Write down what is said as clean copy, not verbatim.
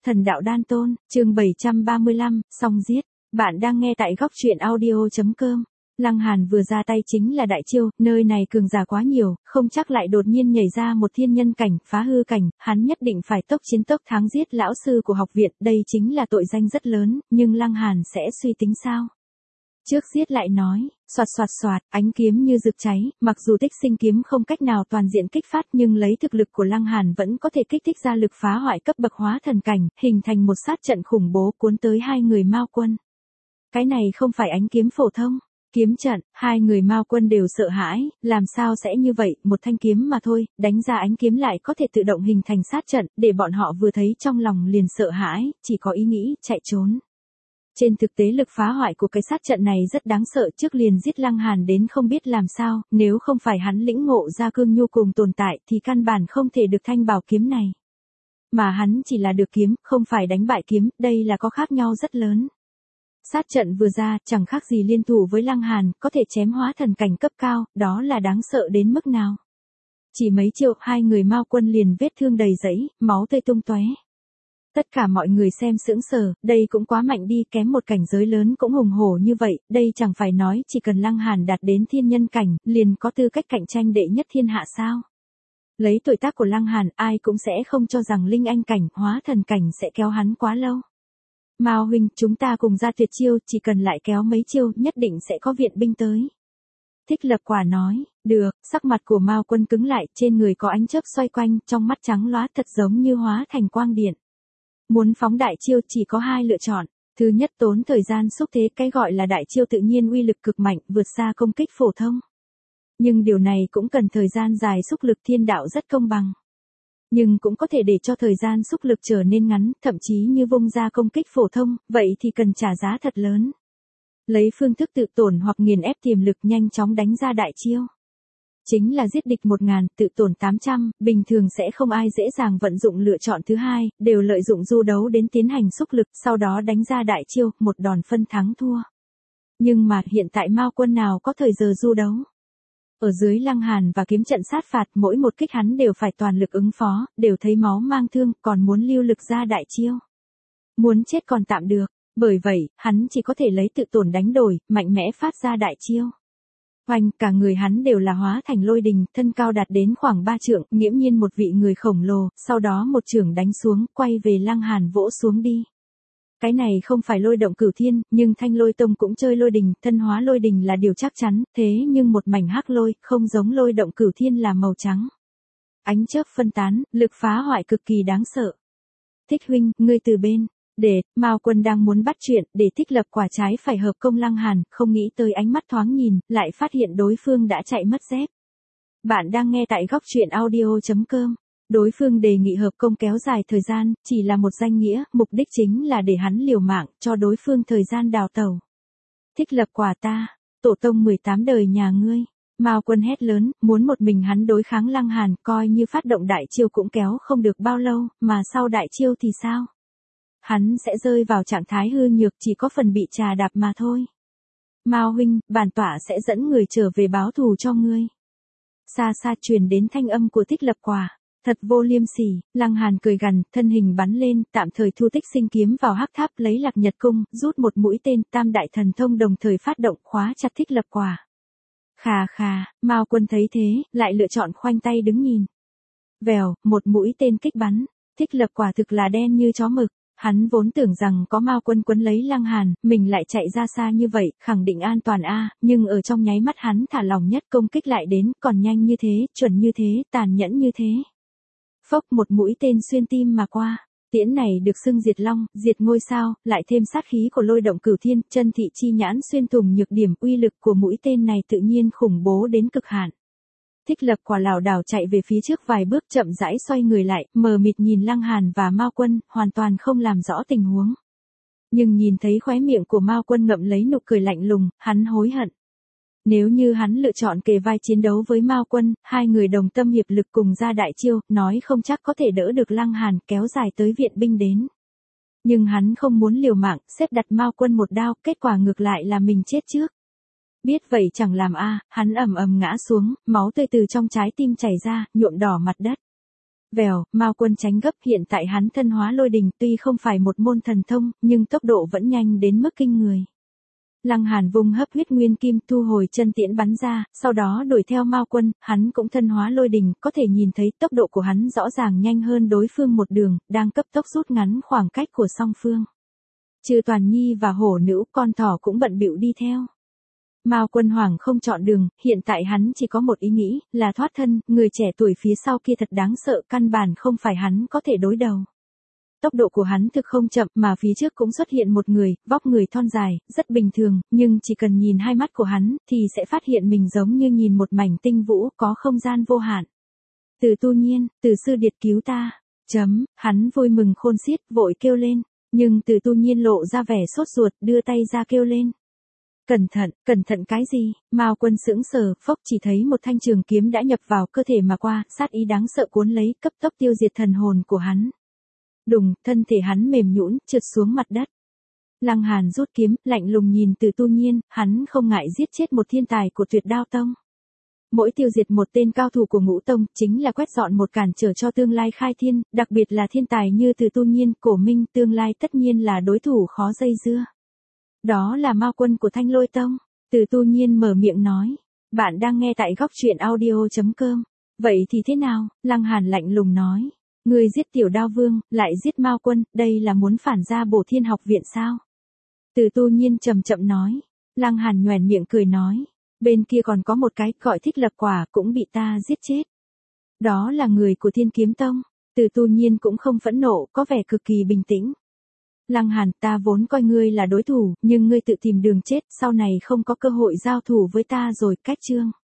Thần đạo đan tôn, chương 735, xong giết. Bạn đang nghe tại góc truyện audio.com. Lăng Hàn vừa ra tay chính là đại chiêu, nơi này cường giả quá nhiều, không chắc lại đột nhiên nhảy ra một thiên nhân cảnh, phá hư cảnh, hắn nhất định phải tốc chiến tốc thắng giết lão sư của học viện, đây chính là tội danh rất lớn, nhưng Lăng Hàn sẽ suy tính sao? Trước giết lại nói, xoạt xoạt xoạt, ánh kiếm như rực cháy, mặc dù tích sinh kiếm không cách nào toàn diện kích phát nhưng lấy thực lực của Lăng Hàn vẫn có thể kích thích ra lực phá hoại cấp bậc hóa thần cảnh, hình thành một sát trận khủng bố cuốn tới hai người Mao Quân. Cái này không phải ánh kiếm phổ thông, kiếm trận, hai người Mao Quân đều sợ hãi, làm sao sẽ như vậy, một thanh kiếm mà thôi, đánh ra ánh kiếm lại có thể tự động hình thành sát trận, để bọn họ vừa thấy trong lòng liền sợ hãi, chỉ có ý nghĩ chạy trốn. Trên thực tế lực phá hoại của cái sát trận này rất đáng sợ, trước liền giết Lăng Hàn đến không biết làm sao, nếu không phải hắn lĩnh ngộ ra cương nhu cùng tồn tại thì căn bản không thể được thanh bảo kiếm này. Mà hắn chỉ là được kiếm, không phải đánh bại kiếm, đây là có khác nhau rất lớn. Sát trận vừa ra, chẳng khác gì liên thủ với Lăng Hàn, có thể chém hóa thần cảnh cấp cao, đó là đáng sợ đến mức nào. Chỉ mấy chiêu, hai người Mao Quân liền vết thương đầy rẫy, máu tươi tung tóe. Tất cả mọi người xem sững sờ, đây cũng quá mạnh đi, kém một cảnh giới lớn cũng hùng hổ như vậy, đây chẳng phải nói chỉ cần Lăng Hàn đạt đến thiên nhân cảnh, liền có tư cách cạnh tranh đệ nhất thiên hạ sao. Lấy tuổi tác của Lăng Hàn, ai cũng sẽ không cho rằng linh anh cảnh, hóa thần cảnh sẽ kéo hắn quá lâu. Mao huynh, chúng ta cùng ra tuyệt chiêu, chỉ cần lại kéo mấy chiêu, nhất định sẽ có viện binh tới. Thích Lập Quả nói, được, sắc mặt của Mao Quân cứng lại, trên người có ánh chớp xoay quanh, trong mắt trắng lóa thật giống như hóa thành quang điện. Muốn phóng đại chiêu chỉ có hai lựa chọn, thứ nhất tốn thời gian xúc thế, cái gọi là đại chiêu tự nhiên uy lực cực mạnh, vượt xa công kích phổ thông. Nhưng điều này cũng cần thời gian dài, xúc lực thiên đạo rất công bằng. Nhưng cũng có thể để cho thời gian xúc lực trở nên ngắn, thậm chí như vung ra công kích phổ thông, vậy thì cần trả giá thật lớn. Lấy phương thức tự tổn hoặc nghiền ép tiềm lực nhanh chóng đánh ra đại chiêu. Chính là giết địch 1000, tự tổn 800, bình thường sẽ không ai dễ dàng vận dụng lựa chọn thứ hai, đều lợi dụng du đấu đến tiến hành xúc lực, sau đó đánh ra đại chiêu, một đòn phân thắng thua. Nhưng mà hiện tại Mao Quân nào có thời giờ du đấu. Ở dưới Lăng Hàn và kiếm trận sát phạt, mỗi một kích hắn đều phải toàn lực ứng phó, đều thấy máu mang thương, còn muốn lưu lực ra đại chiêu. Muốn chết còn tạm được, bởi vậy, hắn chỉ có thể lấy tự tổn đánh đổi, mạnh mẽ phát ra đại chiêu. Oanh, cả người hắn đều là hóa thành lôi đình, thân cao đạt đến khoảng 3 trượng, nghiễm nhiên một vị người khổng lồ, sau đó một chưởng đánh xuống, quay về Lăng Hàn vỗ xuống đi. Cái này không phải lôi động cửu thiên, nhưng Thanh Lôi Tông cũng chơi lôi đình, thân hóa lôi đình là điều chắc chắn, thế nhưng một mảnh hắc lôi, không giống lôi động cửu thiên là màu trắng. Ánh chớp phân tán, lực phá hoại cực kỳ đáng sợ. Thích huynh, ngươi từ bên. Để, Mao Quân đang muốn bắt chuyện, để Thích Lập Quả trái phải hợp công Lăng Hàn, không nghĩ tới ánh mắt thoáng nhìn, lại phát hiện đối phương đã chạy mất dép. Bạn đang nghe tại góc truyện audio.com. Đối phương đề nghị hợp công kéo dài thời gian, chỉ là một danh nghĩa, mục đích chính là để hắn liều mạng, cho đối phương thời gian đào tẩu. Thích Lập Quả ta, tổ tông 18 đời nhà ngươi. Mao Quân hét lớn, muốn một mình hắn đối kháng Lăng Hàn, coi như phát động đại chiêu cũng kéo không được bao lâu, mà sau đại chiêu thì sao? Hắn sẽ rơi vào trạng thái hư nhược, chỉ có phần bị trà đạp mà thôi. Mao huynh, bản tọa sẽ dẫn người trở về báo thù cho ngươi. Xa xa truyền đến thanh âm của Thích Lập Quả. Thật vô liêm sỉ, Lăng Hàn cười gằn, thân hình bắn lên, tạm thời thu tích sinh kiếm vào hắc tháp, lấy Lạc Nhật cung, rút một mũi tên, tam đại thần thông đồng thời phát động, khóa chặt Thích Lập Quả. Khà khà, Mao Quân thấy thế, lại lựa chọn khoanh tay đứng nhìn. Vèo, một mũi tên kích bắn, Thích Lập Quả thực là đen như chó mực. Hắn vốn tưởng rằng có Mao Quân quấn lấy Lăng Hàn, mình lại chạy ra xa như vậy, khẳng định an toàn nhưng ở trong nháy mắt hắn thả lỏng nhất, công kích lại đến, còn nhanh như thế, chuẩn như thế, tàn nhẫn như thế. Phốc, một mũi tên xuyên tim mà qua. Tiễn này được xưng diệt long, diệt ngôi sao, lại thêm sát khí của lôi động cửu thiên, chân thị chi nhãn xuyên thủng nhược điểm, uy lực của mũi tên này tự nhiên khủng bố đến cực hạn. Thích Lập Quả lảo đảo chạy về phía trước vài bước, chậm rãi xoay người lại, mờ mịt nhìn Lăng Hàn và Mao Quân, hoàn toàn không làm rõ tình huống. Nhưng nhìn thấy khóe miệng của Mao Quân ngậm lấy nụ cười lạnh lùng, hắn hối hận. Nếu như hắn lựa chọn kề vai chiến đấu với Mao Quân, hai người đồng tâm hiệp lực cùng ra đại chiêu, nói không chắc có thể đỡ được Lăng Hàn, kéo dài tới viện binh đến. Nhưng hắn không muốn liều mạng, xếp đặt Mao Quân một đao, kết quả ngược lại là mình chết trước. Biết vậy chẳng làm hắn ầm ầm ngã xuống, máu tươi từ trong trái tim chảy ra, nhuộm đỏ mặt đất. Vèo, Mao Quân tránh gấp, hiện tại hắn thân hóa lôi đình tuy không phải một môn thần thông, nhưng tốc độ vẫn nhanh đến mức kinh người. Lăng Hàn vùng hấp huyết nguyên kim thu hồi chân tiễn bắn ra, sau đó đuổi theo Mao Quân, hắn cũng thân hóa lôi đình, có thể nhìn thấy tốc độ của hắn rõ ràng nhanh hơn đối phương một đường, đang cấp tốc rút ngắn khoảng cách của song phương. Trừ Toàn Nhi và hổ nữ, con thỏ cũng bận bịu đi theo. Mao Quân hoảng không chọn đường, hiện tại hắn chỉ có một ý nghĩ, là thoát thân, người trẻ tuổi phía sau kia thật đáng sợ, căn bản không phải hắn có thể đối đầu. Tốc độ của hắn thực không chậm, mà phía trước cũng xuất hiện một người, vóc người thon dài, rất bình thường, nhưng chỉ cần nhìn hai mắt của hắn, thì sẽ phát hiện mình giống như nhìn một mảnh tinh vũ, có không gian vô hạn. Từ Tu Nhiên, Từ sư điệt cứu ta. Hắn vui mừng khôn xiết, vội kêu lên, nhưng Từ Tu Nhiên lộ ra vẻ sốt ruột, đưa tay ra kêu lên. Cẩn thận cái gì? Mao Quân sững sờ, phốc, chỉ thấy một thanh trường kiếm đã nhập vào cơ thể mà qua, sát ý đáng sợ cuốn lấy, cấp tốc tiêu diệt thần hồn của hắn. Đùng, thân thể hắn mềm nhũn, trượt xuống mặt đất. Lăng Hàn rút kiếm, lạnh lùng nhìn Từ Tu Nhiên, hắn không ngại giết chết một thiên tài của Tuyệt Đao Tông. Mỗi tiêu diệt một tên cao thủ của Ngũ Tông, chính là quét dọn một cản trở cho tương lai khai thiên, đặc biệt là thiên tài như Từ Tu Nhiên, Cổ Minh, tương lai tất nhiên là đối thủ khó dây dưa. Đó là Mao Quân của Thanh Lôi Tông. Từ Tu Nhiên mở miệng nói. Bạn đang nghe tại góc truyện audio.com. Vậy thì thế nào? Lăng Hàn lạnh lùng nói. Ngươi giết Tiểu Đao Vương, lại giết Mao Quân, đây là muốn phản ra Bổ Thiên học viện sao? Từ Tu Nhiên chậm chậm nói. Lăng Hàn nhoẻn miệng cười nói. Bên kia còn có một cái gọi Thích Lập Quả cũng bị ta giết chết. Đó là người của Thiên Kiếm Tông. Từ Tu Nhiên cũng không phẫn nộ, có vẻ cực kỳ bình tĩnh. Lăng Hàn, ta vốn coi ngươi là đối thủ, nhưng ngươi tự tìm đường chết, sau này không có cơ hội giao thủ với ta rồi, cách chương.